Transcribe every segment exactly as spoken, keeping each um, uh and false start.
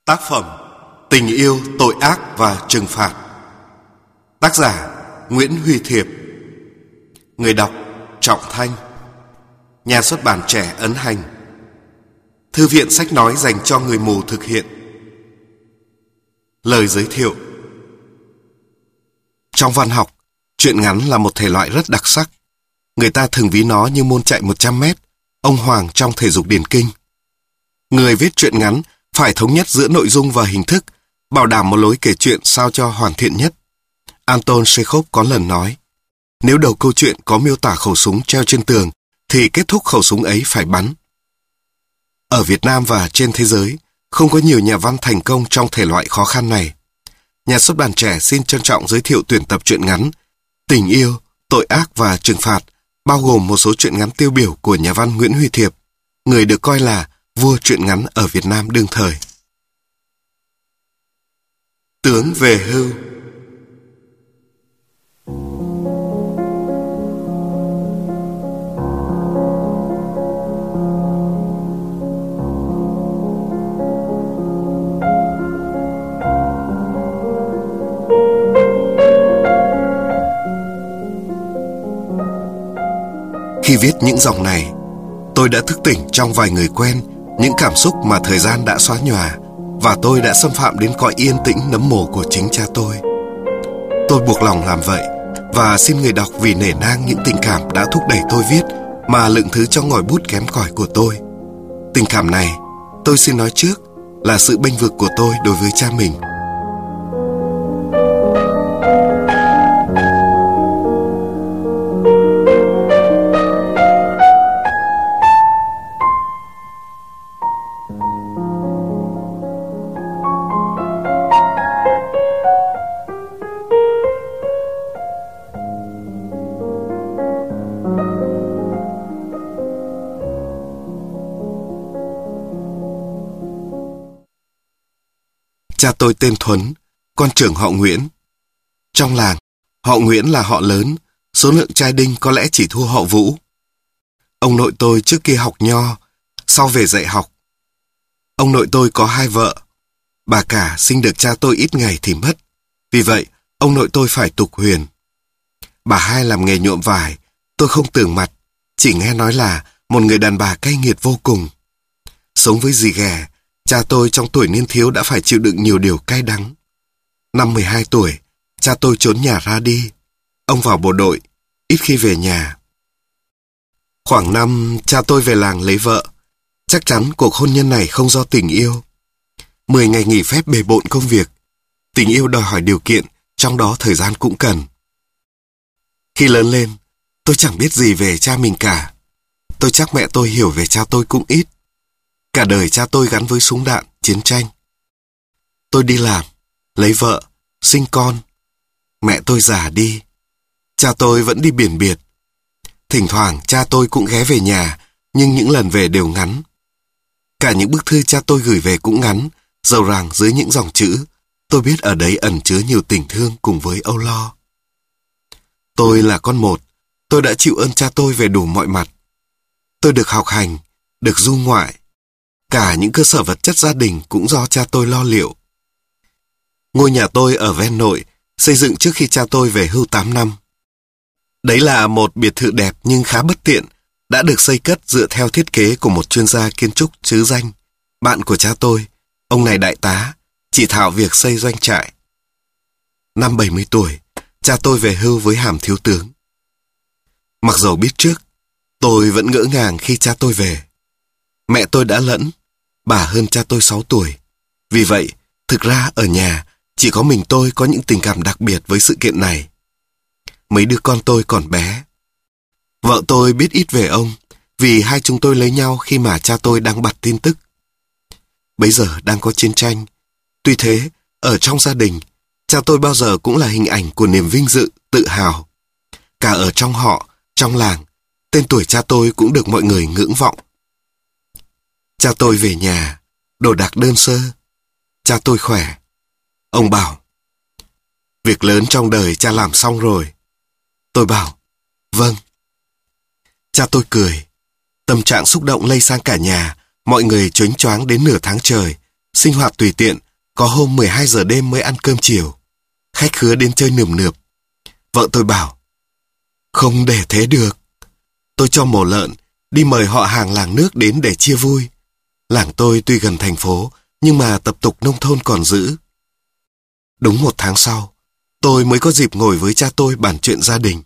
Tác phẩm Tình yêu, tội ác và trừng phạt. Tác giả Nguyễn Huy Thiệp. Người đọc Trọng Thanh. Nhà xuất bản Trẻ ấn hành. Thư viện sách nói dành cho người mù thực hiện. Lời giới thiệu. Trong văn học, truyện ngắn là một thể loại rất đặc sắc. Người ta thường ví nó như môn chạy một trăm mét, ông hoàng trong thể dục điền kinh. Người viết truyện ngắn phải thống nhất giữa nội dung và hình thức, bảo đảm một lối kể chuyện sao cho hoàn thiện nhất. Anton Chekhov có lần nói, nếu đầu câu chuyện có miêu tả khẩu súng treo trên tường, thì kết thúc khẩu súng ấy phải bắn. Ở Việt Nam và trên thế giới, không có nhiều nhà văn thành công trong thể loại khó khăn này. Nhà xuất bản Trẻ xin trân trọng giới thiệu tuyển tập truyện ngắn Tình yêu, tội ác và trừng phạt, bao gồm một số truyện ngắn tiêu biểu của nhà văn Nguyễn Huy Thiệp, người được coi là vua truyện ngắn ở Việt Nam đương thời. Tướng về hưu. Khi viết những dòng này, tôi đã thức tỉnh trong vài người quen những cảm xúc mà thời gian đã xóa nhòa, và tôi đã xâm phạm đến cõi yên tĩnh nấm mồ của chính cha tôi. Tôi buộc lòng làm vậy, và xin người đọc vì nể nang những tình cảm đã thúc đẩy tôi viết mà lượng thứ cho ngòi bút kém cỏi của tôi. Tình cảm này, tôi xin nói trước, là sự bênh vực của tôi đối với cha mình. Cha tôi tên Thuấn, con trưởng họ Nguyễn. Trong làng, họ Nguyễn là họ lớn, số lượng trai đinh có lẽ chỉ thua họ Vũ. Ông nội tôi trước kia học nho, sau về dạy học. Ông nội tôi có hai vợ. Bà cả sinh được cha tôi ít ngày thì mất. Vì vậy, ông nội tôi phải tục huyền. Bà hai làm nghề nhuộm vải, tôi không tưởng mặt, chỉ nghe nói là một người đàn bà cay nghiệt vô cùng. Sống với dì ghẻ, cha tôi trong tuổi niên thiếu đã phải chịu đựng nhiều điều cay đắng. Năm mười hai tuổi, cha tôi trốn nhà ra đi. Ông vào bộ đội, ít khi về nhà. Khoảng năm cha tôi về làng lấy vợ. Chắc chắn cuộc hôn nhân này không do tình yêu. Mười ngày nghỉ phép bề bộn công việc. Tình yêu đòi hỏi điều kiện, trong đó thời gian cũng cần. Khi lớn lên, tôi chẳng biết gì về cha mình cả. Tôi chắc mẹ tôi hiểu về cha tôi cũng ít. Cả đời cha tôi gắn với súng đạn, chiến tranh. Tôi đi làm, lấy vợ, sinh con. Mẹ tôi già đi. Cha tôi vẫn đi biển biệt. Thỉnh thoảng cha tôi cũng ghé về nhà, nhưng những lần về đều ngắn. Cả những bức thư cha tôi gửi về cũng ngắn, dầu rằng dưới những dòng chữ, tôi biết ở đấy ẩn chứa nhiều tình thương cùng với âu lo. Tôi là con một, tôi đã chịu ơn cha tôi về đủ mọi mặt. Tôi được học hành, được du ngoại. Cả những cơ sở vật chất gia đình cũng do cha tôi lo liệu. Ngôi nhà tôi ở ven nội, xây dựng trước khi cha tôi về hưu tám năm. Đấy là một biệt thự đẹp nhưng khá bất tiện, đã được xây cất dựa theo thiết kế của một chuyên gia kiến trúc trứ danh, bạn của cha tôi, ông này đại tá, chỉ thạo việc xây doanh trại. Năm bảy mươi tuổi, cha tôi về hưu với hàm thiếu tướng. Mặc dầu biết trước, tôi vẫn ngỡ ngàng khi cha tôi về. Mẹ tôi đã lẫn, bà hơn cha tôi sáu tuổi. Vì vậy, thực ra ở nhà, chỉ có mình tôi có những tình cảm đặc biệt với sự kiện này. Mấy đứa con tôi còn bé. Vợ tôi biết ít về ông, vì hai chúng tôi lấy nhau khi mà cha tôi đang bặt tin tức. Bấy giờ đang có chiến tranh. Tuy thế, ở trong gia đình, cha tôi bao giờ cũng là hình ảnh của niềm vinh dự, tự hào. Cả ở trong họ, trong làng, tên tuổi cha tôi cũng được mọi người ngưỡng vọng. Cha tôi về nhà, đồ đạc đơn sơ. Cha tôi khỏe. Ông bảo, việc lớn trong đời cha làm xong rồi. Tôi bảo, vâng. Cha tôi cười. Tâm trạng xúc động lây sang cả nhà, mọi người choáng choáng đến nửa tháng trời, sinh hoạt tùy tiện, có hôm mười hai giờ đêm mới ăn cơm chiều. Khách khứa đến chơi nườm nượp. Vợ tôi bảo, không để thế được. Tôi cho mổ lợn, đi mời họ hàng làng nước đến để chia vui. Làng tôi tuy gần thành phố, nhưng mà tập tục nông thôn còn giữ. Đúng một tháng sau, tôi mới có dịp ngồi với cha tôi bàn chuyện gia đình.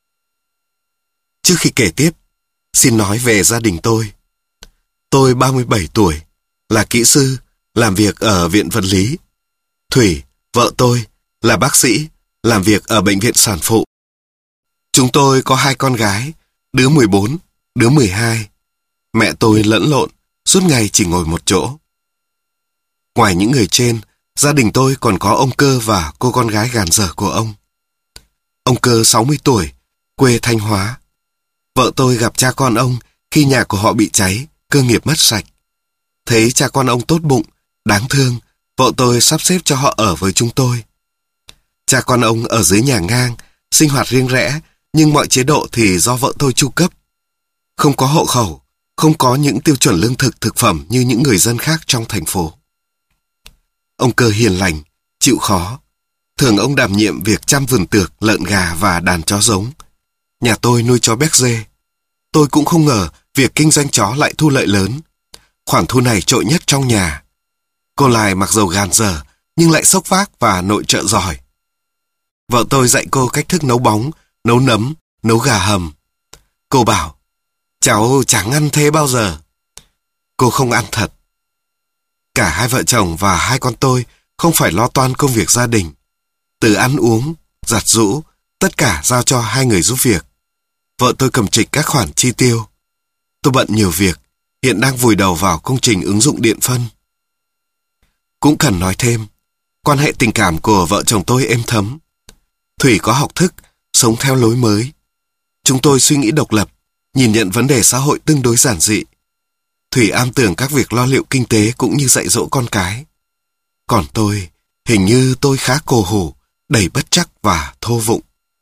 Trước khi kể tiếp, xin nói về gia đình tôi. Tôi ba mươi bảy tuổi, là kỹ sư, làm việc ở viện vật lý. Thủy, vợ tôi, là bác sĩ, làm việc ở bệnh viện sản phụ. Chúng tôi có hai con gái, đứa mười bốn, đứa mười hai. Mẹ tôi lẫn lộn, suốt ngày chỉ ngồi một chỗ. Ngoài những người trên, gia đình tôi còn có ông Cơ và cô con gái gàn dở của ông. Ông Cơ sáu mươi tuổi, quê Thanh Hóa. Vợ tôi gặp cha con ông khi nhà của họ bị cháy, cơ nghiệp mất sạch. Thấy cha con ông tốt bụng, đáng thương, vợ tôi sắp xếp cho họ ở với chúng tôi. Cha con ông ở dưới nhà ngang, sinh hoạt riêng rẽ, nhưng mọi chế độ thì do vợ tôi chu cấp. Không có hộ khẩu, không có những tiêu chuẩn lương thực thực phẩm như những người dân khác trong thành phố. Ông Cơ hiền lành, chịu khó. Thường ông đảm nhiệm việc chăm vườn tược, lợn gà và đàn chó giống. Nhà tôi nuôi chó béc dê. Tôi cũng không ngờ việc kinh doanh chó lại thu lợi lớn. Khoản thu này trội nhất trong nhà. Cô Lài mặc dầu gàn dở, nhưng lại xốc vác và nội trợ giỏi. Vợ tôi dạy cô cách thức nấu bóng, nấu nấm, nấu gà hầm. Cô bảo, cháu chẳng ăn thế bao giờ. Cô không ăn thật. Cả hai vợ chồng và hai con tôi không phải lo toan công việc gia đình. Từ ăn uống, giặt giũ, tất cả giao cho hai người giúp việc. Vợ tôi cầm trịch các khoản chi tiêu. Tôi bận nhiều việc, hiện đang vùi đầu vào công trình ứng dụng điện phân. Cũng cần nói thêm, quan hệ tình cảm của vợ chồng tôi êm thấm. Thủy có học thức, sống theo lối mới. Chúng tôi suy nghĩ độc lập, nhìn nhận vấn đề xã hội tương đối giản dị. Thủy am tường các việc lo liệu kinh tế cũng như dạy dỗ con cái. Còn tôi, hình như tôi khá cổ hủ, đầy bất trắc và thô vụng.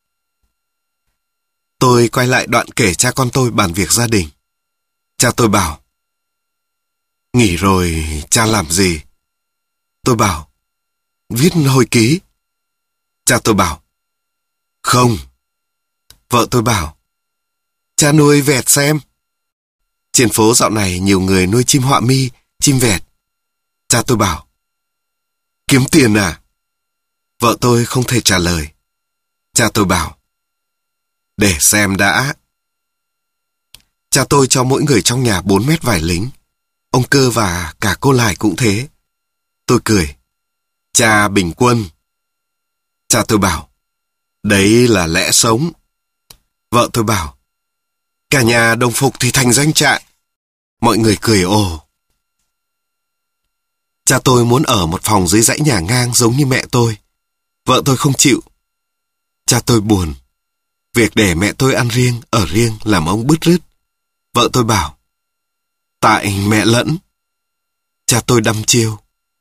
Tôi quay lại đoạn kể cha con tôi bàn việc gia đình. Cha tôi bảo, nghỉ rồi cha làm gì? Tôi bảo, viết hồi ký. Cha tôi bảo, không. Vợ tôi bảo, cha nuôi vẹt xem. Trên phố dạo này nhiều người nuôi chim họa mi, chim vẹt. Cha tôi bảo, kiếm tiền à? Vợ tôi không thể trả lời. Cha tôi bảo, để xem đã. Cha tôi cho mỗi người trong nhà bốn mét vải lính. Ông Cơ và cả cô Lài cũng thế. Tôi cười, cha bình quân. Cha tôi bảo, đấy là lẽ sống. Vợ tôi bảo, cả nhà đồng phục thì thành doanh trại. Mọi người cười ồ. Cha tôi muốn ở một phòng dưới dãy nhà ngang giống như mẹ tôi. Vợ tôi không chịu. Cha tôi buồn. Việc để mẹ tôi ăn riêng, ở riêng làm ông bứt rứt. Vợ tôi bảo, tại mẹ lẫn. Cha tôi đăm chiêu.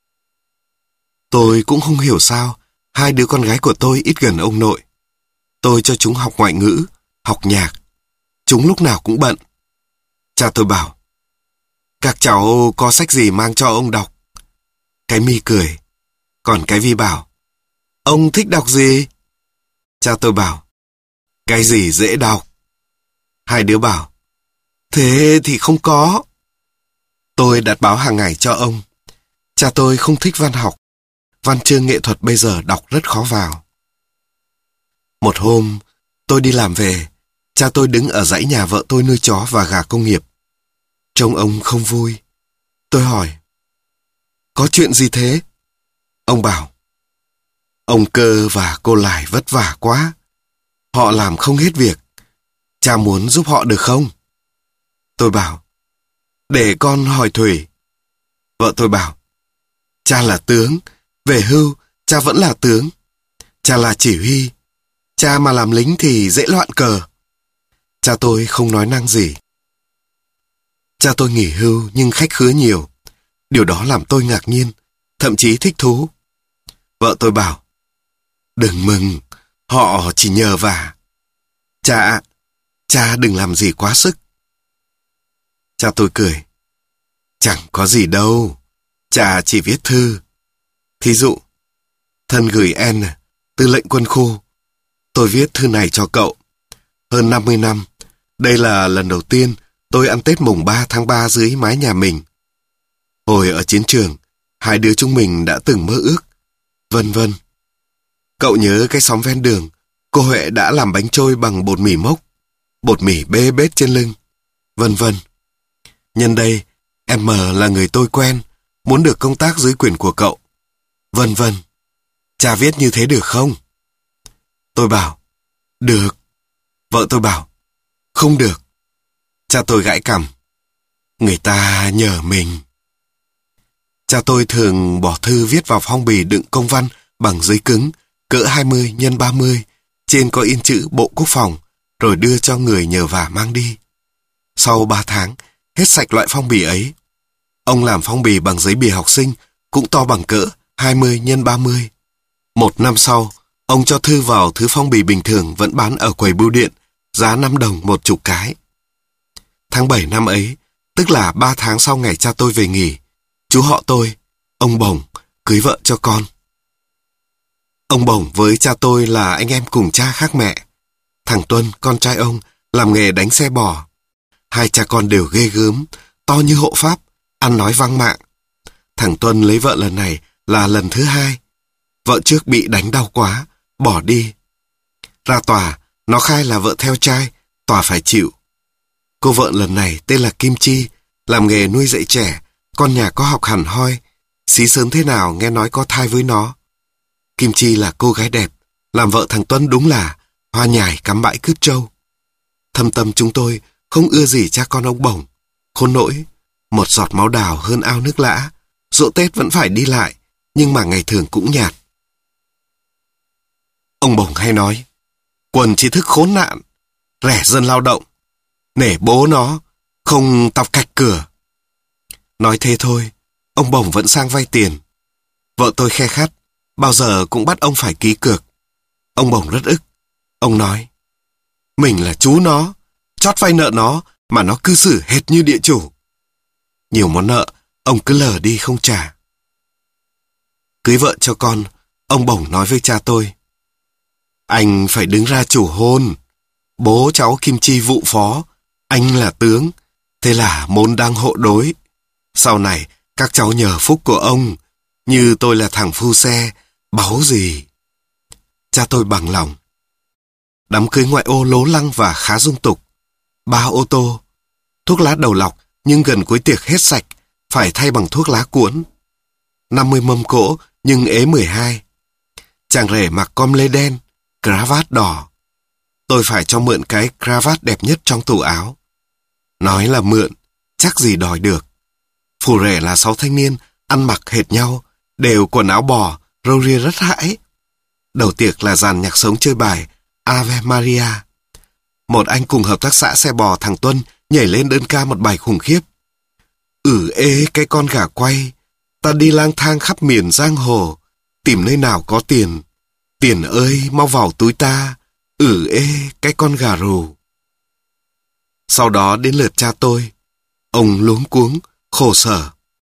Tôi cũng không hiểu sao hai đứa con gái của tôi ít gần ông nội. Tôi cho chúng học ngoại ngữ, học nhạc. Chúng lúc nào cũng bận. Cha tôi bảo, các cháu có sách gì mang cho ông đọc? Cái Mi cười. Còn cái Vi bảo, ông thích đọc gì? Cha tôi bảo, cái gì dễ đọc? Hai đứa bảo, thế thì không có. Tôi đặt báo hàng ngày cho ông. Cha tôi không thích văn học. Văn chương nghệ thuật bây giờ đọc rất khó vào. Một hôm, tôi đi làm về. Cha tôi đứng ở dãy nhà vợ tôi nuôi chó và gà công nghiệp. Trông ông không vui. Tôi hỏi, có chuyện gì thế? Ông bảo, ông Cơ và cô Lài vất vả quá. Họ làm không hết việc. Cha muốn giúp họ được không? Tôi bảo, để con hỏi Thủy. Vợ tôi bảo, cha là tướng, về hưu, cha vẫn là tướng. Cha là chỉ huy. Cha mà làm lính thì dễ loạn cờ. Cha tôi không nói năng gì. Cha tôi nghỉ hưu nhưng khách khứa nhiều. Điều đó làm tôi ngạc nhiên, thậm chí thích thú. Vợ tôi bảo, đừng mừng, họ chỉ nhờ vả. Cha, cha đừng làm gì quá sức. Cha tôi cười, chẳng có gì đâu. Cha chỉ viết thư. Thí dụ, thân gửi N, tư lệnh quân khu. Tôi viết thư này cho cậu. Hơn năm mươi năm, đây là lần đầu tiên tôi ăn Tết mùng ba tháng ba dưới mái nhà mình. Hồi ở chiến trường, hai đứa chúng mình đã từng mơ ước, vân vân. Cậu nhớ cái xóm ven đường, cô Huệ đã làm bánh trôi bằng bột mì mốc, bột mì bê bết trên lưng, vân vân. Nhân đây, em M là người tôi quen, muốn được công tác dưới quyền của cậu, vân vân. Cha viết như thế được không? Tôi bảo, được. Vợ tôi bảo, không được. Cha tôi gãi cằm, người ta nhờ mình. Cha tôi thường bỏ thư viết vào phong bì đựng công văn bằng giấy cứng, cỡ hai mươi nhân ba mươi, trên có in chữ Bộ Quốc phòng, rồi đưa cho người nhờ vả mang đi. Sau ba tháng, hết sạch loại phong bì ấy. Ông làm phong bì bằng giấy bìa học sinh, cũng to bằng cỡ hai mươi nhân ba mươi. Một năm sau, ông cho thư vào thứ phong bì bình thường vẫn bán ở quầy bưu điện, giá năm đồng một chục cái. Tháng bảy năm ấy, tức là ba tháng sau ngày cha tôi về nghỉ, chú họ tôi, ông Bổng, cưới vợ cho con. Ông Bổng với cha tôi là anh em cùng cha khác mẹ. Thằng Tuân, con trai ông, làm nghề đánh xe bò. Hai cha con đều ghê gớm, to như hộ pháp, ăn nói vang mạng. Thằng Tuân lấy vợ lần này là lần thứ hai. Vợ trước bị đánh đau quá, bỏ đi. Ra tòa, nó khai là vợ theo trai, tòa phải chịu. Cô vợ lần này tên là Kim Chi, làm nghề nuôi dạy trẻ, con nhà có học hẳn hoi, xí sớm thế nào nghe nói có thai với nó. Kim Chi là cô gái đẹp, làm vợ thằng Tuân đúng là hoa nhài cắm bãi cướp trâu. Thâm tâm chúng tôi không ưa gì cha con ông Bổng, khốn nỗi, một giọt máu đào hơn ao nước lã, giỗ Tết vẫn phải đi lại, nhưng mà ngày thường cũng nhạt. Ông Bổng hay nói, quần trí thức khốn nạn, rẻ dân lao động, nể bố nó, không tọc cạch cửa. Nói thế thôi, ông Bổng vẫn sang vay tiền. Vợ tôi khe khắt, bao giờ cũng bắt ông phải ký cược. Ông Bổng rất ức. Ông nói, mình là chú nó, chót vay nợ nó mà nó cư xử hệt như địa chủ. Nhiều món nợ, ông cứ lờ đi không trả. Cưới vợ cho con, ông Bổng nói với cha tôi, anh phải đứng ra chủ hôn. Bố cháu Kim Chi vụ phó, anh là tướng, thế là môn đăng hộ đối. Sau này, các cháu nhờ phúc của ông, như tôi là thằng phu xe, báu gì. Cha tôi bằng lòng. Đám cưới ngoại ô lố lăng và khá dung tục. Ba ô tô, thuốc lá đầu lọc, nhưng gần cuối tiệc hết sạch, phải thay bằng thuốc lá cuốn. năm mươi mâm cỗ, nhưng ế mười hai. Chàng rể mặc com lê đen, cravat đỏ. Tôi phải cho mượn cái cravat đẹp nhất trong tủ áo. Nói là mượn, chắc gì đòi được. Phù rể là sáu thanh niên, ăn mặc hệt nhau, đều quần áo bò, râu ria rất hãi. Đầu tiệc là dàn nhạc sống chơi bài Ave Maria. Một anh cùng hợp tác xã xe bò thằng Tuân nhảy lên đơn ca một bài khủng khiếp. Ừ ê cái con gà quay, ta đi lang thang khắp miền giang hồ, tìm nơi nào có tiền. Tiền ơi mau vào túi ta, ừ ê cái con gà rù. Sau đó đến lượt cha tôi. Ông luống cuống, khổ sở.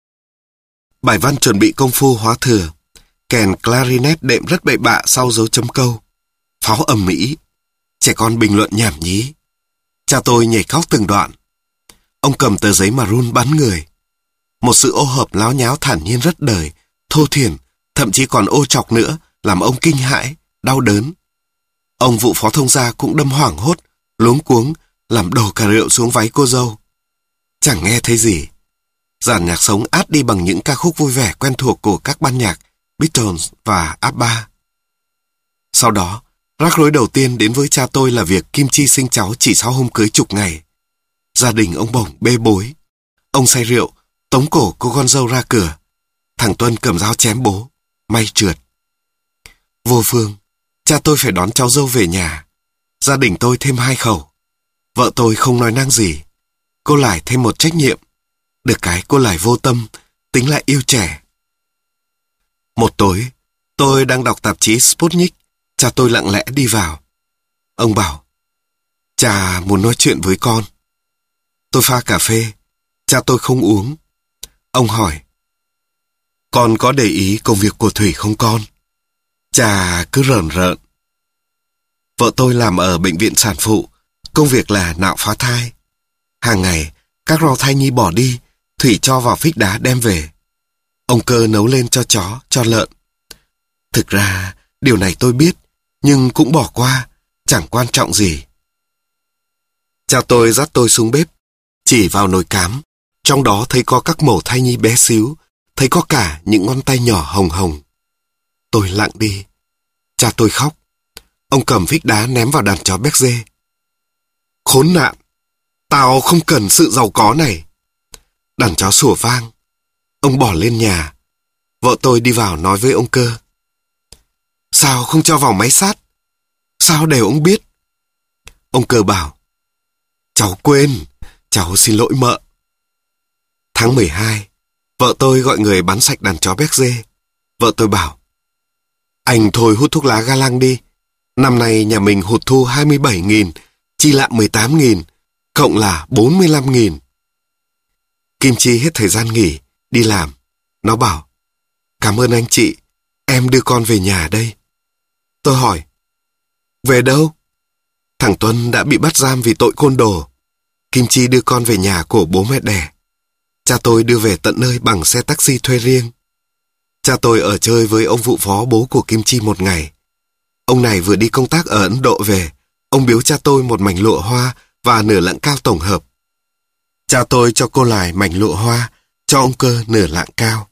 Bài văn chuẩn bị công phu hóa thừa. Kèn clarinet đệm rất bậy bạ sau dấu chấm câu. Pháo ầm ĩ. Trẻ con bình luận nhảm nhí. Cha tôi nhảy khóc từng đoạn. Ông cầm tờ giấy mà run bắn người. Một sự ô hợp láo nháo thản nhiên rất đời, thô thiển, thậm chí còn ô chọc nữa, làm ông kinh hãi, đau đớn. Ông vụ phó thông gia cũng đâm hoảng hốt, luống cuống, làm đổ cả rượu xuống váy cô dâu. Chẳng nghe thấy gì. Dàn nhạc sống át đi bằng những ca khúc vui vẻ quen thuộc của các ban nhạc Beatles và ABBA. Sau đó, rắc rối đầu tiên đến với cha tôi là việc Kim Chi sinh cháu chỉ sau hôm cưới chục ngày. Gia đình ông Bổng bê bối. Ông say rượu, tống cổ cô con dâu ra cửa. Thằng Tuân cầm dao chém bố, may trượt. Vô phương, cha tôi phải đón cháu dâu về nhà. Gia đình tôi thêm hai khẩu. Vợ tôi không nói năng gì. Cô lại thêm một trách nhiệm. Được cái cô lại vô tâm, tính lại yêu trẻ. Một tối, tôi đang đọc tạp chí Sputnik. Cha tôi lặng lẽ đi vào. Ông bảo, cha muốn nói chuyện với con. Tôi pha cà phê. Cha tôi không uống. Ông hỏi, Con có để ý công việc của Thủy không con? Chà cứ rờn rợn. Vợ tôi làm ở bệnh viện sản phụ, công việc là nạo phá thai. Hàng ngày, các rau thai nhi bỏ đi, Thủy cho vào phích đá đem về. Ông Cơ nấu lên cho chó, cho lợn. Thực ra, điều này tôi biết, nhưng cũng bỏ qua, chẳng quan trọng gì. Cha tôi dắt tôi xuống bếp, chỉ vào nồi cám. Trong đó thấy có các mẩu thai nhi bé xíu, thấy có cả những ngón tay nhỏ hồng hồng. Tôi lặng đi. Cha tôi khóc. Ông cầm phích đá ném vào đàn chó béc dê. Khốn nạn! Tao không cần sự giàu có này. Đàn chó sủa vang. Ông bỏ lên nhà. Vợ tôi đi vào nói với ông Cơ. Sao không cho vào máy sát? Sao để ông biết? Ông Cơ bảo. Cháu quên, cháu xin lỗi mợ. Tháng mười hai, vợ tôi gọi người bán sạch đàn chó béc dê. Vợ tôi bảo. Anh thôi hút thuốc lá ga lăng đi. Năm nay nhà mình hụt thu hai mươi bảy nghìn, chi lạm mười tám nghìn, cộng là bốn mươi lăm nghìn. Kim Chi hết thời gian nghỉ, đi làm. Nó bảo, cảm ơn anh chị, em đưa con về nhà đây. Tôi hỏi, về đâu? Thằng Tuân đã bị bắt giam vì tội côn đồ. Kim Chi đưa con về nhà của bố mẹ đẻ. Cha tôi đưa về tận nơi bằng xe taxi thuê riêng. Cha tôi ở chơi với ông vụ phó bố của Kim Chi một ngày. Ông này vừa đi công tác ở Ấn Độ về. Ông biếu cha tôi một mảnh lụa hoa và nửa lạng cao tổng hợp. Cha tôi cho cô Lài mảnh lụa hoa, cho ông Cơ nửa lạng cao.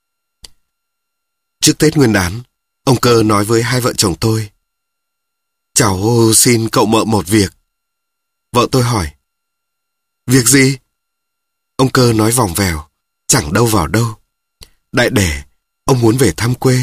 Trước Tết Nguyên đán, ông Cơ nói với hai vợ chồng tôi. Cháu xin cậu mợ một việc. Vợ tôi hỏi. Việc gì? Ông Cơ nói vòng vèo, chẳng đâu vào đâu. Đại để, ông muốn về thăm quê.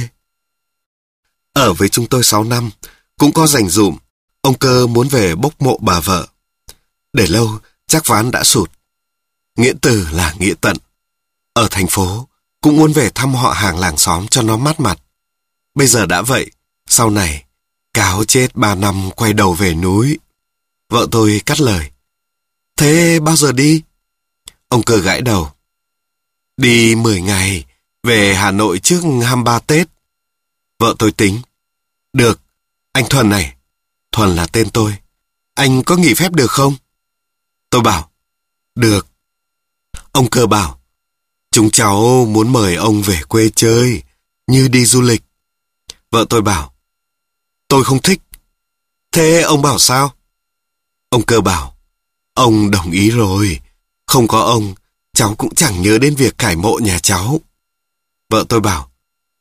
Ở với chúng tôi sáu năm, cũng có rảnh rụm. Ông Cơ muốn về bốc mộ bà vợ. Để lâu, chắc ván đã sụt. Nghĩa tử là nghĩa tận. Ở thành phố, cũng muốn về thăm họ hàng làng xóm cho nó mát mặt. Bây giờ đã vậy, sau này, cáo chết ba năm quay đầu về núi. Vợ tôi cắt lời. Thế bao giờ đi? Ông Cơ gãi đầu. Đi mười ngày, về Hà Nội trước hai mươi ba Tết. Vợ tôi tính. Được, anh Thuần này. Thuần là tên tôi. Anh có nghỉ phép được không? Tôi bảo. Được. Ông Cơ bảo. Chúng cháu muốn mời ông về quê chơi, như đi du lịch. Vợ tôi bảo. Tôi không thích. Thế ông bảo sao? Ông Cơ bảo. Ông đồng ý rồi. Không có ông, cháu cũng chẳng nhớ đến việc cải mộ nhà cháu. Vợ tôi bảo.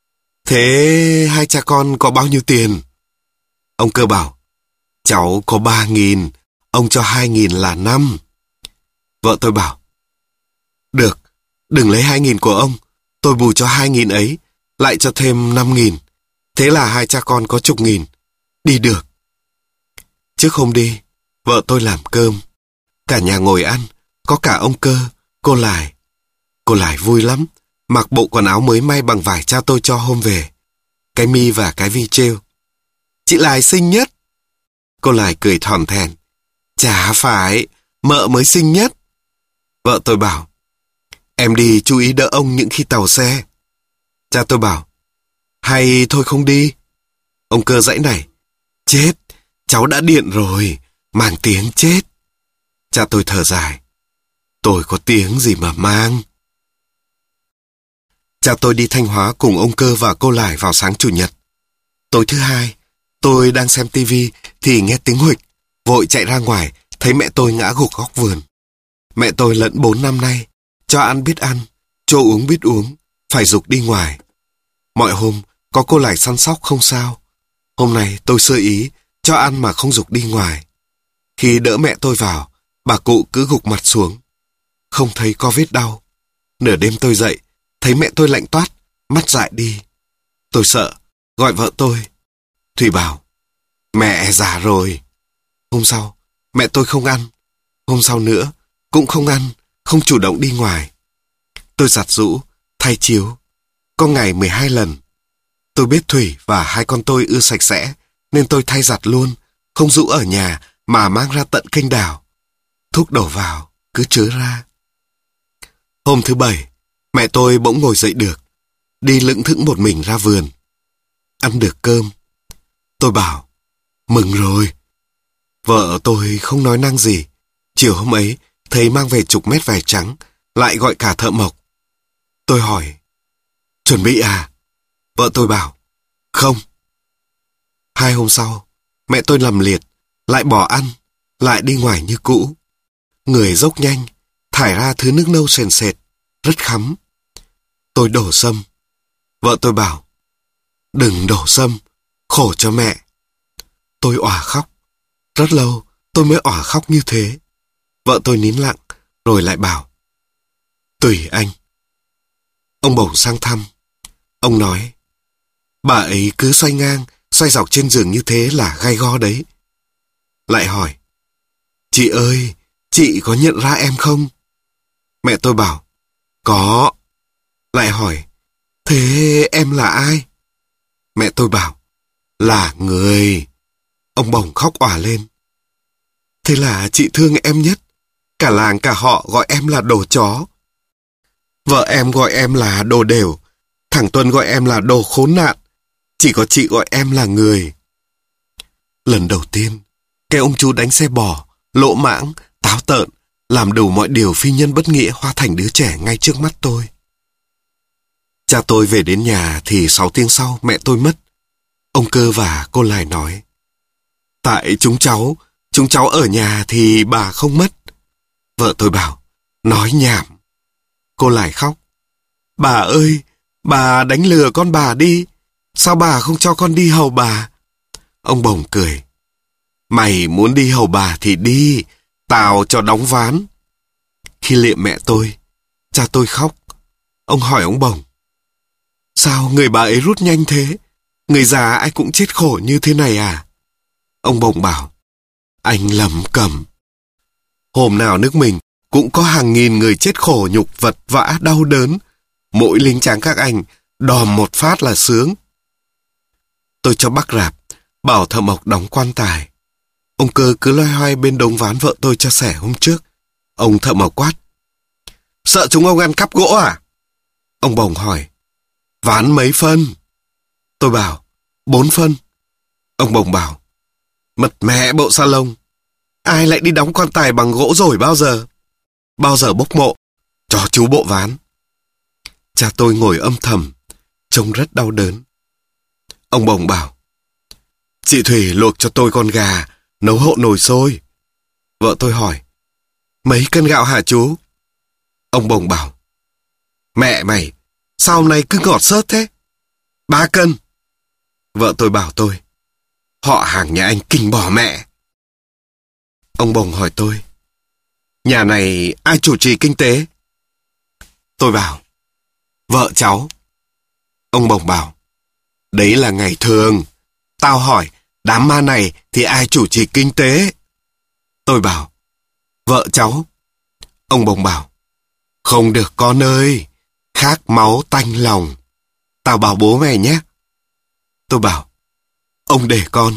Thế hai cha con có bao nhiêu tiền? Ông Cơ bảo. Cháu có ba nghìn, ông cho hai nghìn là năm. Vợ tôi bảo. Được, đừng lấy hai nghìn của ông, tôi bù cho hai nghìn ấy, lại cho thêm năm nghìn. Thế là hai cha con có chục nghìn. Đi được. Trước hôm đi, vợ tôi làm cơm. Cả nhà ngồi ăn, có cả ông Cơ, cô Lài. Cô Lài vui lắm, mặc bộ quần áo mới may bằng vải cha tôi cho hôm về. Cái mi và cái vi trêu. Chị Lài xinh nhất. Cô Lài cười thòm thèn. Chả phải, mợ mới xinh nhất. Vợ tôi bảo. Em đi chú ý đỡ ông những khi tàu xe. Cha tôi bảo. Hay thôi không đi. Ông Cơ dãy nảy. Chết, cháu đã điện rồi, mang tiếng chết. Cha tôi thở dài. Tôi có tiếng gì mà mang. Cha tôi đi Thanh Hóa cùng ông Cơ và cô Lài vào sáng Chủ nhật. Tối thứ hai, tôi đang xem tivi thì nghe tiếng huỵch, vội chạy ra ngoài, thấy mẹ tôi ngã gục góc vườn. Mẹ tôi lẫn bốn năm nay, cho ăn biết ăn, cho uống biết uống, phải giục đi ngoài. Mọi hôm, có cô Lài săn sóc không sao. Hôm nay tôi sơ ý, cho ăn mà không giục đi ngoài. Khi đỡ mẹ tôi vào, bà cụ cứ gục mặt xuống. Không thấy có vết đau. Nửa đêm tôi dậy, thấy mẹ tôi lạnh toát, mắt dại đi. Tôi sợ, gọi vợ tôi. Thủy bảo, mẹ già rồi. Hôm sau, mẹ tôi không ăn. Hôm sau nữa, cũng không ăn, không chủ động đi ngoài. Tôi giặt giũ, thay chiếu. Có ngày mười hai lần. Tôi biết Thủy và hai con tôi ưa sạch sẽ, nên tôi thay giặt luôn, không giũ ở nhà mà mang ra tận kênh đào. Thuốc đổ vào, cứ chứa ra. Hôm thứ bảy, mẹ tôi bỗng ngồi dậy được. đi lững thững một mình ra vườn. Ăn được cơm. Tôi bảo, mừng rồi. Vợ tôi không nói năng gì. Chiều hôm ấy, thấy mang về chục mét vải trắng, lại gọi cả thợ mộc. Tôi hỏi, chuẩn bị à? Vợ tôi bảo, không. Hai hôm sau, mẹ tôi nằm liệt, lại bỏ ăn, lại đi ngoài như cũ. Người dốc nhanh, thải ra thứ nước nâu sền sệt, rất khắm. Tôi đổ sâm. Vợ tôi bảo, đừng đổ sâm, khổ cho mẹ. Tôi òa khóc. Rất lâu tôi mới òa khóc như thế. Vợ tôi nín lặng, rồi lại bảo, tùy anh. Ông bổng sang thăm. Ông nói, bà ấy cứ xoay ngang, xoay dọc trên giường như thế là gai go đấy. Lại hỏi, chị ơi, chị có nhận ra em không? Mẹ tôi bảo, có. Lại hỏi, thế em là ai? Mẹ tôi bảo, là người. Ông bổng khóc òa lên. Thế là chị thương em nhất. Cả làng cả họ gọi em là đồ chó. Vợ em gọi em là đồ đều. Thằng Tuân gọi em là đồ khốn nạn. Chỉ có chị gọi em là người. Lần đầu tiên, cái ông chú đánh xe bò, lỗ mãng, táo tợn, làm đủ mọi điều phi nhân bất nghĩa hóa thành đứa trẻ ngay trước mắt tôi. Cha tôi về đến nhà thì sáu tiếng sau mẹ tôi mất. Ông Cơ và cô Lại nói, tại chúng cháu, chúng cháu ở nhà thì bà không mất. Vợ tôi bảo, nói nhảm. Cô Lại khóc, bà ơi, bà đánh lừa con bà đi. Sao bà không cho con đi hầu bà? Ông bổng cười, mày muốn đi hầu bà thì đi, tao cho đóng ván. Khi liệm mẹ tôi, cha tôi khóc. Ông hỏi ông bổng, sao người bà ấy rút nhanh thế? Người già ai cũng chết khổ như thế này à? Ông bổng bảo, anh lầm cẩm. Hôm nào nước mình cũng có hàng nghìn người chết khổ nhục vật vã đau đớn. Mỗi lính tráng các anh đòm một phát là sướng. Tôi cho bác rạp, bảo thợ mộc đóng quan tài. Ông Cơ cứ loay hoay bên đống ván vợ tôi cho xẻ hôm trước. Ông thợ mộc quát, sợ chúng ông ăn cắp gỗ à? Ông bổng hỏi, ván mấy phân? Tôi bảo, bốn phân. Ông bổng bảo, mật mẹ bộ sa lông. Ai lại đi đóng quan tài bằng gỗ rồi bao giờ? Bao giờ bốc mộ, cho chú bộ ván. Cha tôi ngồi âm thầm, trông rất đau đớn. Ông bổng bảo, chị Thủy luộc cho tôi con gà, nấu hộ nồi sôi. Vợ tôi hỏi, mấy cân gạo hả chú? Ông bổng bảo, mẹ mày, sao hôm nay cứ ngọt xớt thế? Ba cân. Vợ tôi bảo tôi, họ hàng nhà anh kinh bỏ mẹ. Ông bổng hỏi tôi, nhà này ai chủ trì kinh tế? Tôi bảo, vợ cháu. Ông bổng bảo, đấy là ngày thường. Tao hỏi, đám ma này thì ai chủ trì kinh tế? Tôi bảo, vợ cháu. Ông bổng bảo, không được con ơi, khác máu tanh lòng. Tao bảo bố mày nhé. Tôi bảo, ông để con.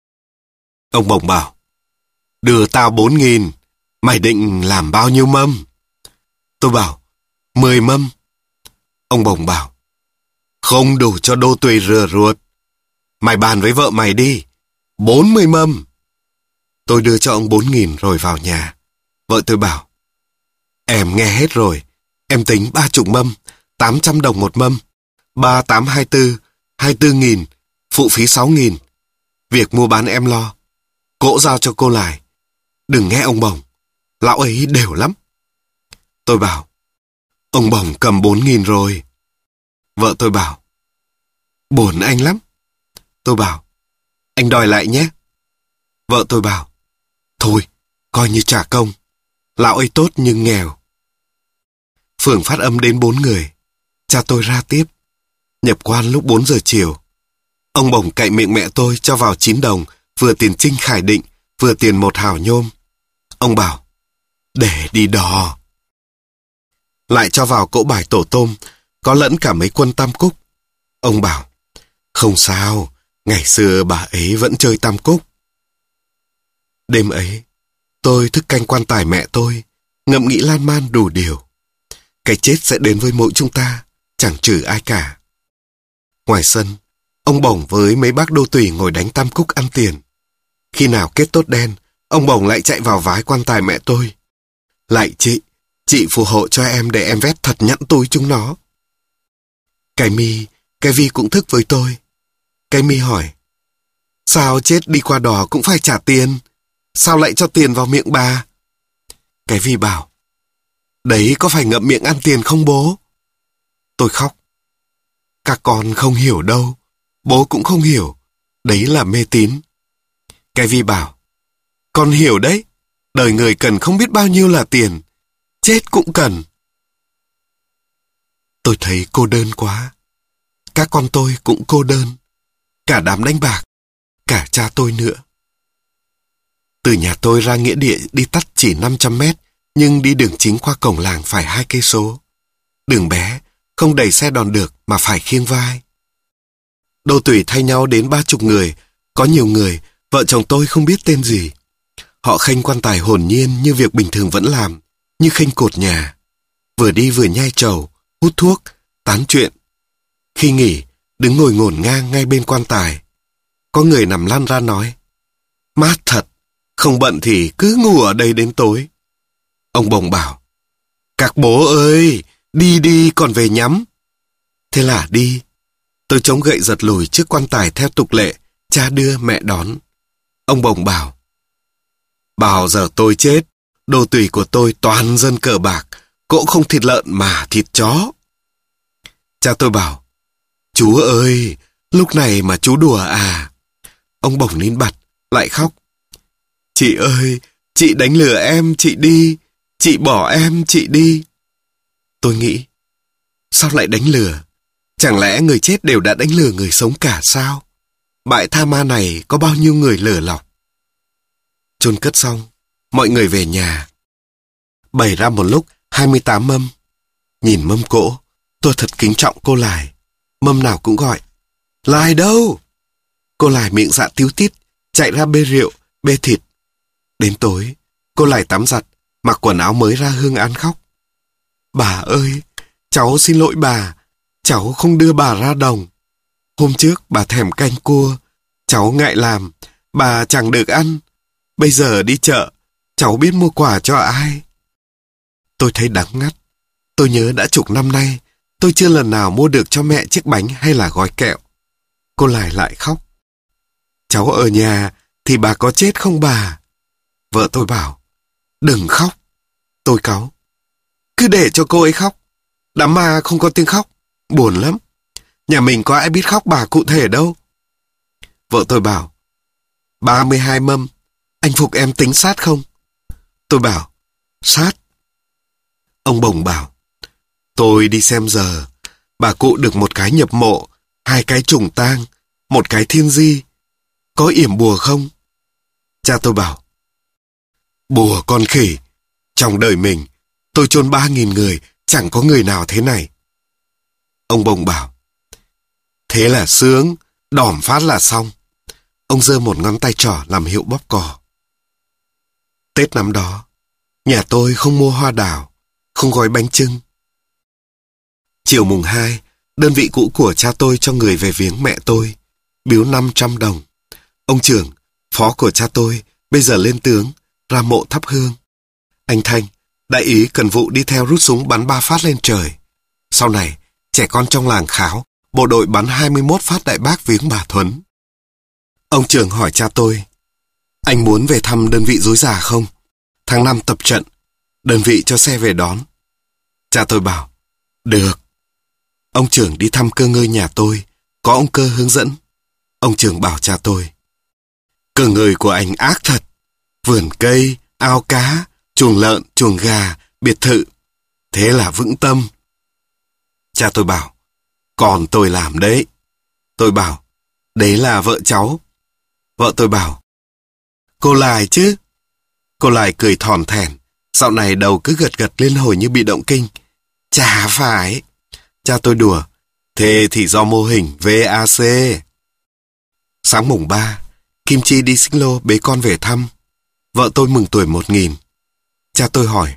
Ông bổng bảo, đưa tao bốn nghìn, mày định làm bao nhiêu mâm? Tôi bảo, mười mâm. Ông bổng bảo, không đủ cho đô tùy rửa ruột. Mày bàn với vợ mày đi, bốn mươi mâm. Tôi đưa cho ông bốn nghìn rồi vào nhà. Vợ tôi bảo, em nghe hết rồi, em tính ba chục mâm, tám trăm đồng một mâm, ba tám hai tư, hai mươi tư nghìn, phụ phí sáu nghìn. Việc mua bán em lo. Cỗ giao cho cô Lại. Đừng nghe ông bổng, lão ấy đều lắm. Tôi bảo, ông bổng cầm bốn nghìn rồi. Vợ tôi bảo, buồn anh lắm. Tôi bảo, anh đòi lại nhé. Vợ tôi bảo, thôi, coi như trả công. Lão ấy tốt nhưng nghèo. Phường phát âm đến bốn người. Cha tôi ra tiếp. Nhập quan lúc bốn giờ chiều. Ông bổng cậy miệng mẹ tôi cho vào chín đồng, vừa tiền trinh khải định, vừa tiền một hào nhôm. Ông bảo, để đi đò. Lại cho vào cỗ bài tổ tôm, có lẫn cả mấy quân tam cúc. Ông bảo, không sao, ngày xưa bà ấy vẫn chơi tam cúc. Đêm ấy, tôi thức canh quan tài mẹ tôi, ngẫm nghĩ lan man đủ điều. Cái chết sẽ đến với mỗi chúng ta, chẳng trừ ai cả. Ngoài sân, ông Bổng với mấy bác đô tùy ngồi đánh tam cúc ăn tiền. Khi nào kết tốt đen, ông Bổng lại chạy vào vái quan tài mẹ tôi. Lạy chị, chị phù hộ cho em để em vét thật nhẵn túi chúng nó. Cái Mi, cái Vi cũng thức với tôi. Cái Mi hỏi, sao chết đi qua đò cũng phải trả tiền? Sao lại cho tiền vào miệng bà? Cái Vi bảo, đấy có phải ngậm miệng ăn tiền không bố? Tôi khóc. Các con không hiểu đâu, bố cũng không hiểu, đấy là mê tín. Cái Vi bảo, con hiểu đấy, đời người cần không biết bao nhiêu là tiền, chết cũng cần. Tôi thấy cô đơn quá. Các con tôi cũng cô đơn, cả đám đánh bạc, cả cha tôi nữa. Từ nhà tôi ra nghĩa địa đi tắt chỉ năm trăm mét, nhưng đi đường chính qua cổng làng phải hai cây số. Đường bé, không đẩy xe đòn được mà phải khiêng vai. Đô tùy thay nhau đến ba chục người, có nhiều người, vợ chồng tôi không biết tên gì. Họ khênh quan tài hồn nhiên như việc bình thường vẫn làm, như khênh cột nhà. Vừa đi vừa nhai trầu, hút thuốc, tán chuyện. Khi nghỉ, đứng ngồi ngổn ngang ngay bên quan tài. Có người nằm lăn ra nói, mát thật, không bận thì cứ ngủ ở đây đến tối. Ông Bồng bảo, các bố ơi, đi đi còn về nhắm. Thế là đi. Tôi chống gậy giật lùi trước quan tài theo tục lệ, cha đưa mẹ đón. Ông Bồng bảo, bao giờ tôi chết, đồ tùy của tôi toàn dân cờ bạc, cỗ không thịt lợn mà thịt chó. Cha tôi bảo, chú ơi, lúc này mà chú đùa à? Ông Bồng nín bặt, lại khóc. Chị ơi, chị đánh lừa em, chị đi. Chị bỏ em, chị đi. Tôi nghĩ, sao lại đánh lừa? Chẳng lẽ người chết đều đã đánh lừa người sống cả sao? Bãi tha ma này có bao nhiêu người lừa lọc? Chôn cất xong, mọi người về nhà. Bày ra một lúc hai mươi tám mâm. Nhìn mâm cỗ, tôi thật kính trọng cô Lài. Mâm nào cũng gọi, Lài đâu? Cô Lài miệng dạ tíu tít, chạy ra bê rượu, bê thịt. Đến tối, cô Lài tắm giặt, mặc quần áo mới ra hương án khóc. Bà ơi, cháu xin lỗi bà, cháu không đưa bà ra đồng. Hôm trước bà thèm canh cua, cháu ngại làm, bà chẳng được ăn. Bây giờ đi chợ, cháu biết mua quà cho ai? Tôi thấy đắng ngắt. Tôi nhớ đã chục năm nay, tôi chưa lần nào mua được cho mẹ chiếc bánh hay là gói kẹo. Cô Lài lại khóc. Cháu ở nhà thì bà có chết không bà? Vợ tôi bảo, đừng khóc. Tôi cáu. Cứ để cho cô ấy khóc. Đám ma không có tiếng khóc, buồn lắm. Nhà mình có ai biết khóc bà cụ thể đâu. Vợ tôi bảo, ba mươi hai mâm, anh Phục em tính sát không? Tôi bảo, sát. Ông Bồng bảo, tôi đi xem giờ, bà cụ được một cái nhập mộ, hai cái trùng tang, một cái thiên di. Có yểm bùa không? Cha tôi bảo, bùa con khỉ. Trong đời mình, tôi chôn ba nghìn người, chẳng có người nào thế này. Ông Bồng bảo, thế là sướng, đỏm phát là xong. Ông giơ một ngón tay trỏ làm hiệu bóp cò. Tết năm đó, nhà tôi không mua hoa đào, không gói bánh chưng. Chiều mùng hai, đơn vị cũ của cha tôi cho người về viếng mẹ tôi, biếu năm trăm đồng. Ông trưởng, phó của cha tôi, bây giờ lên tướng, ra mộ thắp hương. Anh Thanh, đại úy cần vụ đi theo rút súng bắn ba phát lên trời. Sau này, trẻ con trong làng kháo, bộ đội bắn hai mươi mốt phát đại bác viếng bà Thuấn. Ông trưởng hỏi cha tôi, anh muốn về thăm đơn vị Rối Già không? Tháng năm tập trận, đơn vị cho xe về đón. Cha tôi bảo, được. Ông trưởng đi thăm cơ ngơi nhà tôi, có ông Cơ hướng dẫn. Ông trưởng bảo cha tôi, cơ ngơi của anh ác thật. Vườn cây, ao cá, chuồng lợn, chuồng gà, biệt thự. Thế là vững tâm. Cha tôi bảo, còn tôi làm đấy. Tôi bảo, đấy là vợ cháu. Vợ tôi bảo, cô Lài chứ? Cô Lài cười thòn thèn, dạo này đầu cứ gật gật lên hồi như bị động kinh. Chả phải. Cha tôi đùa, thế thì do mô hình vê a xê. Sáng mùng ba, Kim Chi đi Xích Lô bế con về thăm. Vợ tôi mừng tuổi một nghìn. Cha tôi hỏi,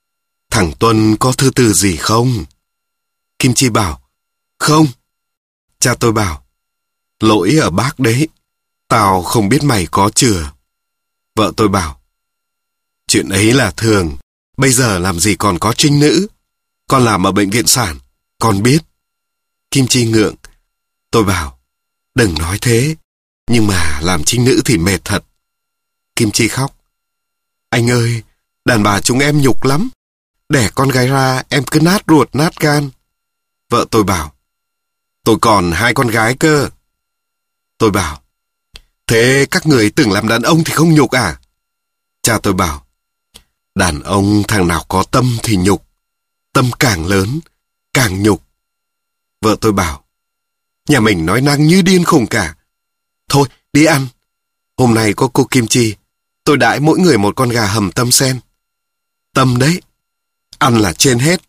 thằng Tuân có thư từ gì không? Kim Chi bảo, không. Cha tôi bảo, lỗi ở bác đấy. Tao không biết mày có chừa. Vợ tôi bảo, chuyện ấy là thường. Bây giờ làm gì còn có trinh nữ. Con làm ở bệnh viện sản, con biết. Kim Chi ngượng. Tôi bảo, đừng nói thế. Nhưng mà làm trinh nữ thì mệt thật. Kim Chi khóc. Anh ơi, đàn bà chúng em nhục lắm. Đẻ con gái ra em cứ nát ruột nát gan. Vợ tôi bảo, tôi còn hai con gái cơ. Tôi bảo, thế các người tưởng làm đàn ông thì không nhục à? Cha tôi bảo, đàn ông thằng nào có tâm thì nhục. Tâm càng lớn, càng nhục. Vợ tôi bảo, nhà mình nói năng như điên khùng cả. Thôi, đi ăn. Hôm nay có cô Kim Chi, tôi đãi mỗi người một con gà hầm tâm sen. Tâm đấy, ăn là trên hết.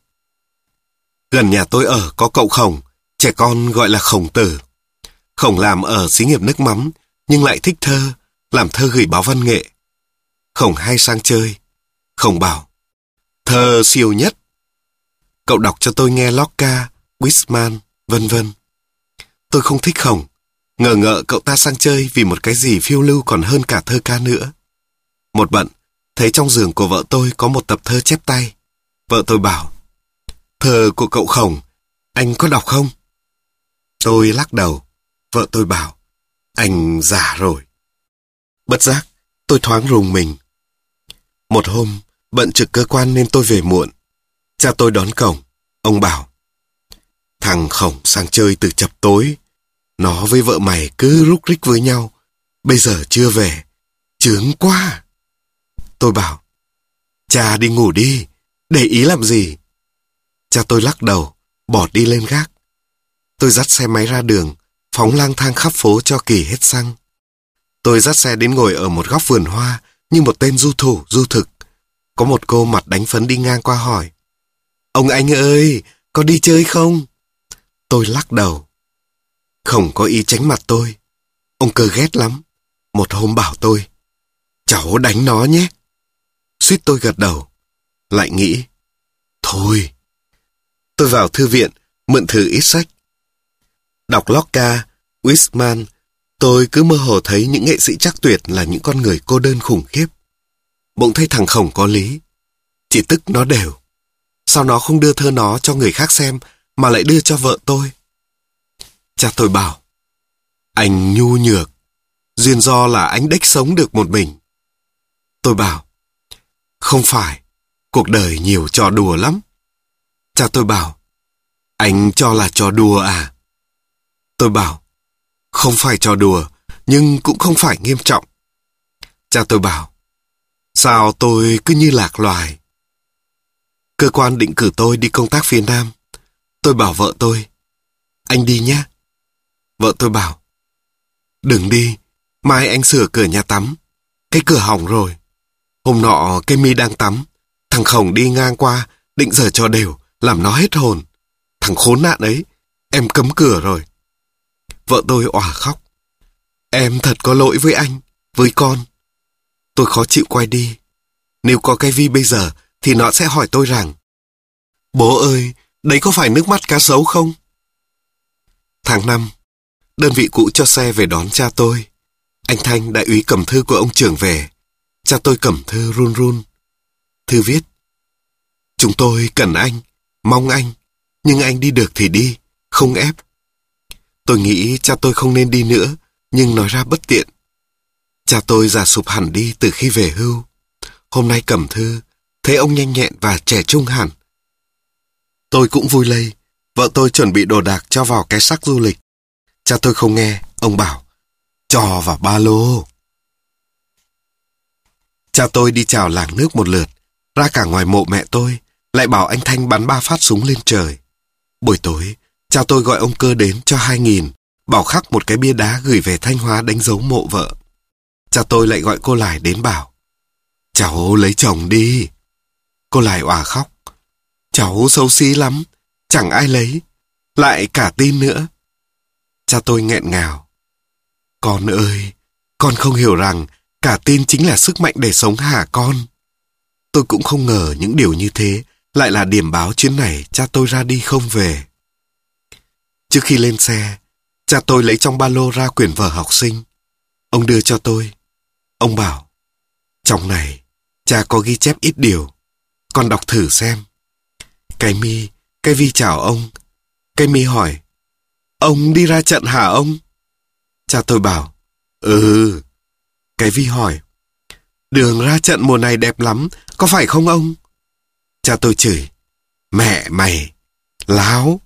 Gần nhà tôi ở có cậu Khổng, trẻ con gọi là Khổng Tử. Khổng làm ở xí nghiệp nước mắm, nhưng lại thích thơ, làm thơ gửi báo văn nghệ. Khổng hay sang chơi. Khổng bảo, thơ siêu nhất. Cậu đọc cho tôi nghe Locke, Whitman, vân vân. Tôi không thích Khổng, ngờ ngợ cậu ta sang chơi vì một cái gì phiêu lưu còn hơn cả thơ ca nữa. Một bận, thấy trong giường của vợ tôi có một tập thơ chép tay. Vợ tôi bảo, thơ của cậu Khổng, anh có đọc không? Tôi lắc đầu. Vợ tôi bảo, anh già rồi. Bất giác, tôi thoáng rùng mình. Một hôm, bận trực cơ quan nên tôi về muộn. Cha tôi đón cổng. Ông bảo, thằng Khổng sang chơi từ chập tối. Nó với vợ mày cứ rúc rích với nhau. Bây giờ chưa về. Chướng quá. Tôi bảo, cha đi ngủ đi. Để ý làm gì? Cha tôi lắc đầu, bỏ đi lên gác. Tôi dắt xe máy ra đường, phóng lang thang khắp phố cho kỳ hết xăng. Tôi dắt xe đến ngồi ở một góc vườn hoa như một tên du thủ, du thực. Có một cô mặt đánh phấn đi ngang qua hỏi, ông anh ơi, có đi chơi không? Tôi lắc đầu. Không có ý tránh mặt tôi. Ông Cơ ghét lắm. Một hôm bảo tôi, cháu đánh nó nhé. Suýt tôi gật đầu. Lại nghĩ, thôi. Tôi vào thư viện, mượn thử ít sách. Đọc Locke, Whitman, tôi cứ mơ hồ thấy những nghệ sĩ trắc tuyệt là những con người cô đơn khủng khiếp. Bỗng thấy thằng Khổng có lý. Chỉ tức nó đều. Sao nó không đưa thơ nó cho người khác xem mà lại đưa cho vợ tôi? Cha tôi bảo, anh nhu nhược. Duyên do là anh đếch sống được một mình. Tôi bảo, không phải. Cuộc đời nhiều trò đùa lắm. Cha tôi bảo, anh cho là trò đùa à? Tôi bảo, không phải trò đùa, nhưng cũng không phải nghiêm trọng. Cha tôi bảo, sao tôi cứ như lạc loài? Cơ quan định cử tôi đi công tác phía Nam. Tôi bảo vợ tôi, anh đi nhé. Vợ tôi bảo, đừng đi, mai anh sửa cửa nhà tắm. Cái cửa hỏng rồi. Hôm nọ cái mi đang tắm, thằng Khổng đi ngang qua, định giở trò đều, làm nó hết hồn. Thằng khốn nạn ấy, em cấm cửa rồi. Vợ tôi òa khóc. Em thật có lỗi với anh, với con. Tôi khó chịu quay đi. Nếu có cái Vi bây giờ, thì nó sẽ hỏi tôi rằng, bố ơi, đấy có phải nước mắt cá sấu không? Tháng năm, đơn vị cũ cho xe về đón cha tôi. Anh Thanh, đại úy cầm thư của ông trưởng về. Cha tôi cầm thư run run. Thư viết, chúng tôi cần anh, mong anh, nhưng anh đi được thì đi, không ép. Tôi nghĩ cha tôi không nên đi nữa, nhưng nói ra bất tiện. Cha tôi già sụp hẳn đi từ khi về hưu. Hôm nay cầm thư, thấy ông nhanh nhẹn và trẻ trung hẳn. Tôi cũng vui lây. Vợ tôi chuẩn bị đồ đạc cho vào cái xác du lịch. Cha tôi không nghe, ông bảo, cho vào ba lô. Cha tôi đi chào làng nước một lượt, ra cả ngoài mộ mẹ tôi, lại bảo anh Thanh bắn ba phát súng lên trời. Buổi tối, cha tôi gọi ông Cơ đến cho hai nghìn, bảo khắc một cái bia đá gửi về Thanh Hóa đánh dấu mộ vợ. Cha tôi lại gọi cô Lải đến bảo, cháu lấy chồng đi. Cô Lải òa khóc, cháu xấu xí lắm, chẳng ai lấy, lại cả tin nữa. Cha tôi nghẹn ngào, con ơi, con không hiểu rằng cả tin chính là sức mạnh để sống hả con? Tôi cũng không ngờ những điều như thế lại là điểm báo chuyến này cha tôi ra đi không về. Trước khi lên xe, Cha tôi lấy trong ba lô ra quyển vở học sinh. Ông đưa cho tôi. Ông bảo, trong này, cha có ghi chép ít điều. Con đọc thử xem. Cái Mi, cái Vi chào ông. Cái Mi hỏi, ông đi ra trận hả ông? Cha tôi bảo, ừ. Cái Vi hỏi, đường ra trận mùa này đẹp lắm, có phải không ông? Cha tôi chửi, mẹ mày, láo.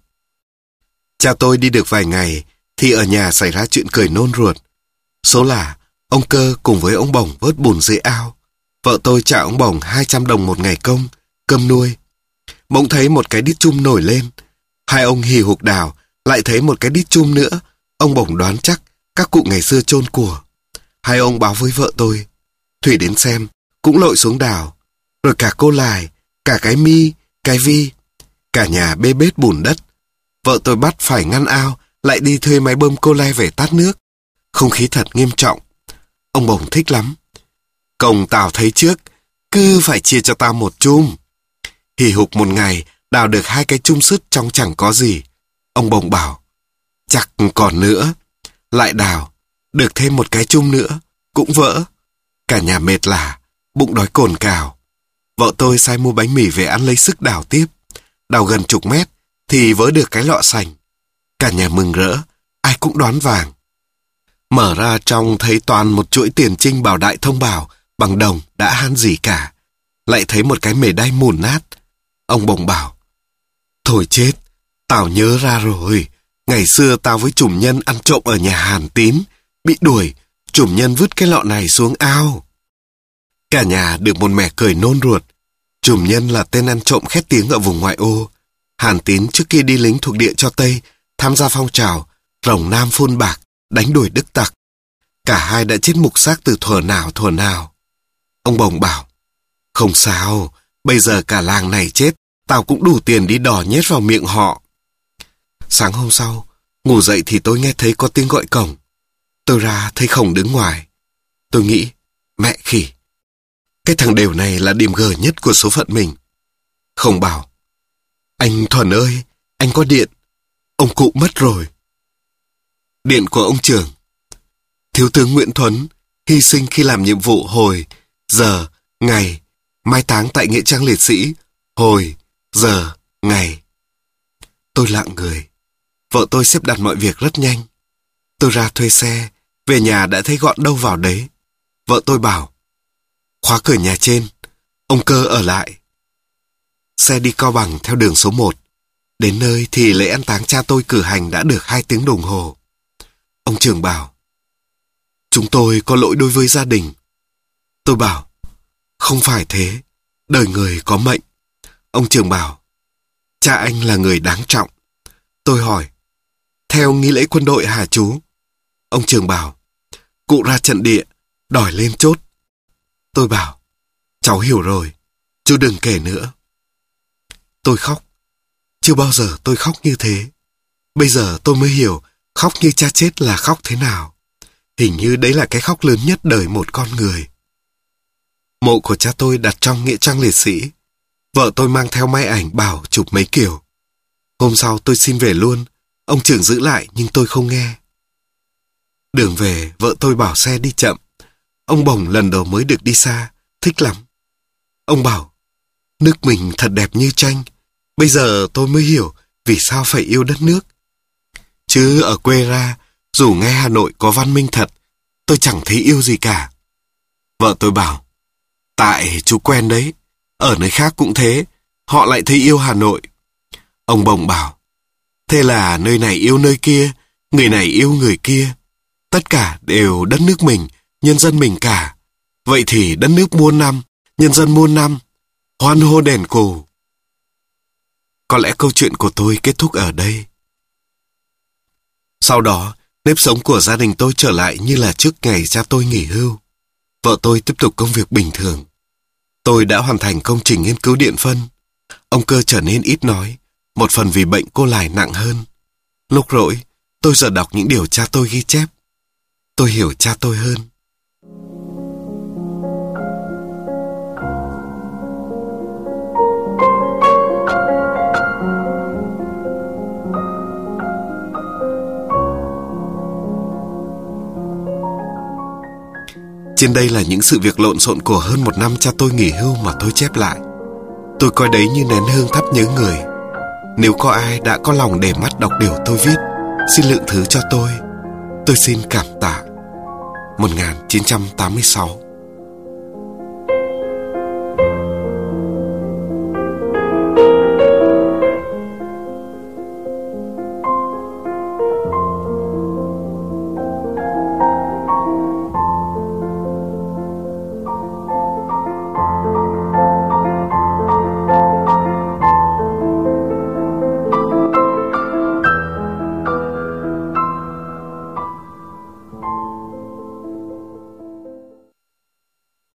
Cha tôi đi được vài ngày, thì ở nhà xảy ra chuyện cười nôn ruột. Số là, ông Cơ cùng với ông Bổng vớt bùn dưới ao. Vợ tôi trả ông Bổng hai trăm đồng một ngày công, cơm nuôi. Bỗng thấy một cái đít chum nổi lên. Hai ông hì hục đào, lại thấy một cái đít chum nữa. Ông Bổng đoán chắc các cụ ngày xưa chôn của. Hai ông báo với vợ tôi. Thủy đến xem, cũng lội xuống đào. Rồi cả cô Lài, cả cái Mi, cái Vi. Cả nhà bê bết bùn đất. Vợ tôi bắt phải ngăn ao, lại đi thuê máy bơm cô le về tát nước. Không khí thật nghiêm trọng. Ông Bổng thích lắm. Công tao thấy trước, cứ phải chia cho tao một chum. Hì hục một ngày, đào được hai cái chum sứt trong chẳng có gì. Ông Bổng bảo, chắc còn nữa. Lại đào, được thêm một cái chum nữa, cũng vỡ. Cả nhà mệt lả, bụng đói cồn cào. Vợ tôi sai mua bánh mì về ăn lấy sức đào tiếp. Đào gần chục mét, thì vỡ được cái lọ sành. Cả nhà mừng rỡ, ai cũng đoán vàng. Mở ra trong thấy toàn một chuỗi tiền trinh bảo đại thông bảo bằng đồng đã han gì cả. Lại thấy một cái mề đay mùn nát. Ông Bổng bảo, thôi chết, tao nhớ ra rồi. Ngày xưa tao với chùm nhân ăn trộm ở nhà Hàn Tín. Bị đuổi, chùm nhân vứt cái lọ này xuống ao. Cả nhà được một mẻ cười nôn ruột. Chùm nhân là tên ăn trộm khét tiếng ở vùng ngoại ô. Hàn Tín trước kia đi lính thuộc địa cho Tây, tham gia phong trào rồng Nam phun bạc, đánh đuổi Đức Tặc. Cả hai đã chết mục xác từ thuở nào thuở nào. Ông Bổng bảo, không sao, bây giờ cả làng này chết, tao cũng đủ tiền đi đỏ nhét vào miệng họ. Sáng hôm sau, ngủ dậy thì tôi nghe thấy có tiếng gọi cổng. Tôi ra thấy Khổng đứng ngoài. Tôi nghĩ, mẹ khỉ, cái thằng đều này là điểm gờ nhất của số phận mình. Khổng bảo, anh Thuần ơi, anh có điện. Ông cụ mất rồi. Điện của ông trưởng. Thiếu tướng Nguyễn Thuấn hy sinh khi làm nhiệm vụ hồi, giờ, ngày, mai táng tại nghĩa trang liệt sĩ, hồi, giờ, ngày. Tôi lặng người. Vợ tôi xếp đặt mọi việc rất nhanh. Tôi ra thuê xe, về nhà đã thấy gọn đâu vào đấy. Vợ tôi bảo, khóa cửa nhà trên, ông Cơ ở lại. Xe đi Cao Bằng theo đường số một. Đến nơi thì lễ an táng cha tôi cử hành đã được hai tiếng đồng hồ. Ông trưởng bảo, chúng tôi có lỗi đối với gia đình. Tôi bảo, không phải thế, đời người có mệnh. Ông trưởng bảo, cha anh là người đáng trọng. Tôi hỏi, theo nghi lễ quân đội hả chú? Ông trưởng bảo, cụ ra trận địa, đòi lên chốt. Tôi bảo, cháu hiểu rồi, chú đừng kể nữa. Tôi khóc. Chưa bao giờ tôi khóc như thế. Bây giờ tôi mới hiểu khóc như cha chết là khóc thế nào. Hình như đấy là cái khóc lớn nhất đời một con người. Mộ của cha tôi đặt trong nghĩa trang liệt sĩ. Vợ tôi mang theo máy ảnh bảo chụp mấy kiểu. Hôm sau tôi xin về luôn. Ông trưởng giữ lại nhưng tôi không nghe. Đường về, vợ tôi bảo xe đi chậm. Ông Bổng lần đầu mới được đi xa, thích lắm. Ông bảo, nước mình thật đẹp như tranh. Bây giờ tôi mới hiểu vì sao phải yêu đất nước. Chứ ở quê ra, dù nghe Hà Nội có văn minh thật, tôi chẳng thấy yêu gì cả. Vợ tôi bảo, tại chú quen đấy, ở nơi khác cũng thế, họ lại thấy yêu Hà Nội. Ông Bổng bảo, thế là nơi này yêu nơi kia, người này yêu người kia. Tất cả đều đất nước mình, nhân dân mình cả. Vậy thì đất nước muôn năm, nhân dân muôn năm, hoan hô đèn cù. Có lẽ câu chuyện của tôi kết thúc ở đây. Sau đó, nếp sống của gia đình tôi trở lại như là trước ngày cha tôi nghỉ hưu. Vợ tôi tiếp tục công việc bình thường. Tôi đã hoàn thành công trình nghiên cứu điện phân. Ông Cơ trở nên ít nói, một phần vì bệnh cô Lài nặng hơn. Lúc rỗi, tôi giờ đọc những điều cha tôi ghi chép. Tôi hiểu cha tôi hơn. Trên đây là những sự việc lộn xộn của hơn một năm cha tôi nghỉ hưu mà tôi chép lại. Tôi coi đấy như nén hương thắp nhớ người. Nếu có ai đã có lòng để mắt đọc điều tôi viết, xin lượng thứ cho tôi. Tôi xin cảm tạ. một nghìn chín trăm tám mươi sáu